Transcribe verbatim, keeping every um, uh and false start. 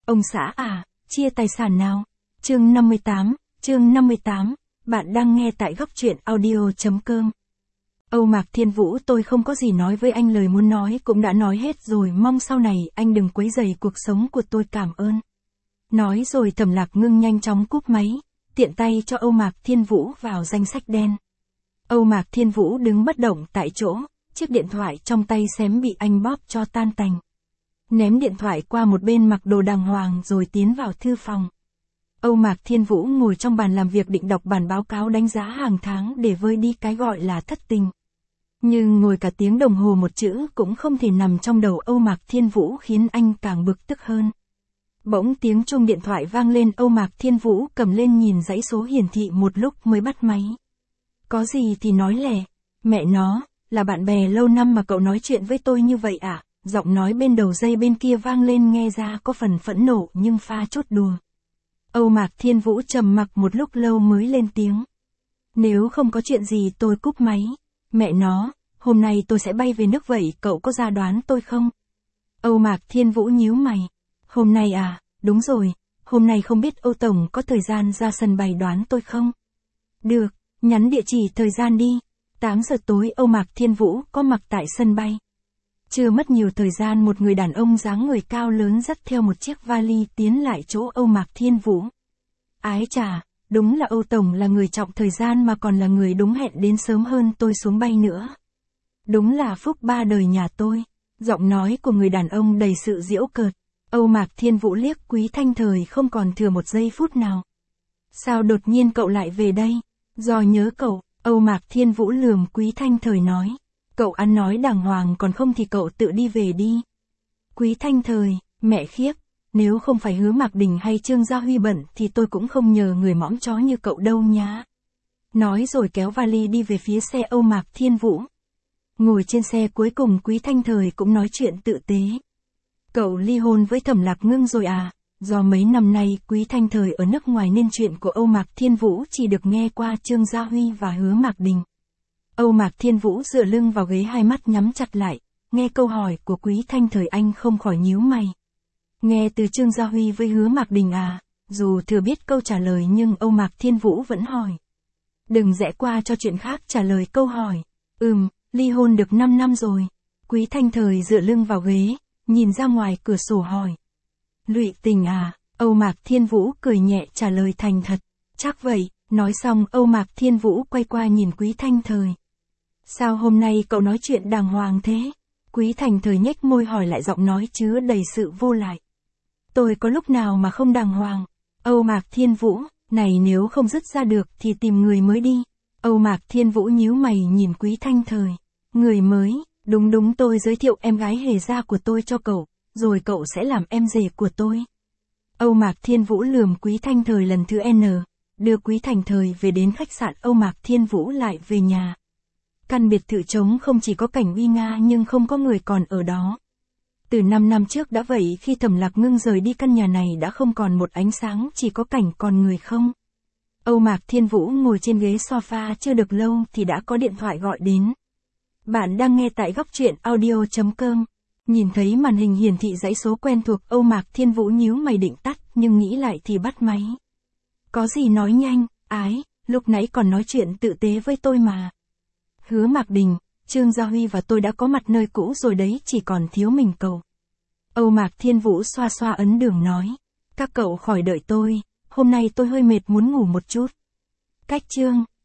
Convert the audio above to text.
Ông xã à, chia tài sản nào? Chương năm mươi tám, chương năm mươi tám, bạn đang nghe tại góc truyện audio.com. Âu Mạc Thiên Vũ, tôi không có gì nói với anh, lời muốn nói cũng đã nói hết rồi, mong sau này anh đừng quấy rầy cuộc sống của tôi, cảm ơn. Nói rồi Thẩm Lạc Ngưng nhanh chóng cúp máy, tiện tay cho Âu Mạc Thiên Vũ vào danh sách đen. Âu Mạc Thiên Vũ đứng bất động tại chỗ, chiếc điện thoại trong tay xém bị anh bóp cho tan tành. Ném điện thoại qua một bên, mặc đồ đàng hoàng rồi tiến vào thư phòng. Âu Mạc Thiên Vũ ngồi trong bàn làm việc định đọc bản báo cáo đánh giá hàng tháng để vơi đi cái gọi là thất tình. Nhưng ngồi cả tiếng đồng hồ một chữ cũng không thể nằm trong đầu Âu Mạc Thiên Vũ, khiến anh càng bực tức hơn. Bỗng tiếng chuông điện thoại vang lên, Âu Mạc Thiên Vũ cầm lên nhìn dãy số hiển thị một lúc mới bắt máy. Có gì thì nói lẻ, mẹ nó, là bạn bè lâu năm mà cậu nói chuyện với tôi như vậy à? Giọng nói bên đầu dây bên kia vang lên, nghe ra có phần phẫn nộ nhưng pha chút đùa. Âu Mạc Thiên Vũ trầm mặc một lúc lâu mới lên tiếng. Nếu không có chuyện gì tôi cúp máy. Mẹ nó, hôm nay tôi sẽ bay về nước vậy, cậu có ra đoán tôi không? Âu Mạc Thiên Vũ nhíu mày. Hôm nay à, đúng rồi, hôm nay không biết Âu Tổng có thời gian ra sân bay đoán tôi không? Được, nhắn địa chỉ thời gian đi. tám giờ tối Âu Mạc Thiên Vũ có mặt tại sân bay. Chưa mất nhiều thời gian, một người đàn ông dáng người cao lớn dắt theo một chiếc vali tiến lại chỗ Âu Mạc Thiên Vũ. Ái chà, đúng là Âu Tổng, là người trọng thời gian mà còn là người đúng hẹn đến sớm hơn tôi xuống bay nữa. Đúng là phúc ba đời nhà tôi. Giọng nói của người đàn ông đầy sự giễu cợt. Âu Mạc Thiên Vũ liếc Quý Thanh Thời không còn thừa một giây phút nào. Sao đột nhiên cậu lại về đây? Do nhớ cậu, Âu Mạc Thiên Vũ lườm Quý Thanh Thời nói. Cậu ăn nói đàng hoàng, còn không thì cậu tự đi về đi. Quý Thanh Thời, mẹ khiếp, nếu không phải Hứa Mạc Đình hay Trương Gia Huy bận thì tôi cũng không nhờ người mõm chó như cậu đâu nhá. Nói rồi kéo vali đi về phía xe Âu Mạc Thiên Vũ. Ngồi trên xe cuối cùng Quý Thanh Thời cũng nói chuyện tự tế. Cậu ly hôn với Thẩm Lạc Ngưng rồi à? Do mấy năm nay Quý Thanh Thời ở nước ngoài nên chuyện của Âu Mạc Thiên Vũ chỉ được nghe qua Trương Gia Huy và Hứa Mạc Đình. Âu Mạc Thiên Vũ dựa lưng vào ghế, hai mắt nhắm chặt lại, nghe câu hỏi của Quý Thanh Thời anh không khỏi nhíu mày. Nghe từ Trương Gia Huy với Hứa Mạc Đình à? Dù thừa biết câu trả lời nhưng Âu Mạc Thiên Vũ vẫn hỏi. Đừng rẽ qua cho chuyện khác, trả lời câu hỏi. Ừm, ly hôn được năm năm rồi. Quý Thanh Thời dựa lưng vào ghế, nhìn ra ngoài cửa sổ hỏi. Lụy tình à? Âu Mạc Thiên Vũ cười nhẹ trả lời thành thật. Chắc vậy. Nói xong Âu Mạc Thiên Vũ quay qua nhìn Quý Thanh Thời. Sao hôm nay cậu nói chuyện đàng hoàng thế? Quý Thanh Thời nhếch môi hỏi lại, giọng nói chứa đầy sự vô lại. Tôi có lúc nào mà không đàng hoàng? Âu Mạc Thiên Vũ, này nếu không dứt ra được thì tìm người mới đi. Âu Mạc Thiên Vũ nhíu mày nhìn Quý Thanh Thời. Người mới? Đúng đúng, tôi giới thiệu em gái Hề Gia của tôi cho cậu, rồi cậu sẽ làm em rể của tôi. Âu Mạc Thiên Vũ lườm Quý Thanh Thời lần thứ N. Đưa Quý Thanh Thời về đến khách sạn, Âu Mạc Thiên Vũ lại về nhà. Căn biệt thự trống không chỉ có cảnh uy nga nhưng không có người còn ở đó. Từ năm năm trước đã vậy, khi Thẩm Lạc Ngưng rời đi căn nhà này đã không còn một ánh sáng, chỉ có cảnh còn người không. Âu Mạc Thiên Vũ ngồi trên ghế sofa chưa được lâu thì đã có điện thoại gọi đến. Bạn đang nghe tại góc truyện audio.com. Nhìn thấy màn hình hiển thị dãy số quen thuộc, Âu Mạc Thiên Vũ nhíu mày định tắt nhưng nghĩ lại thì bắt máy. Có gì nói nhanh, ái, lúc nãy còn nói chuyện tự tế với tôi mà. Hứa Mạc Đình, Trương Gia Huy và tôi đã có mặt nơi cũ rồi đấy, chỉ còn thiếu mình cậu. Âu Mạc Thiên Vũ xoa xoa ấn đường nói. Các cậu khỏi đợi tôi, hôm nay tôi hơi mệt muốn ngủ một chút. Cách chương.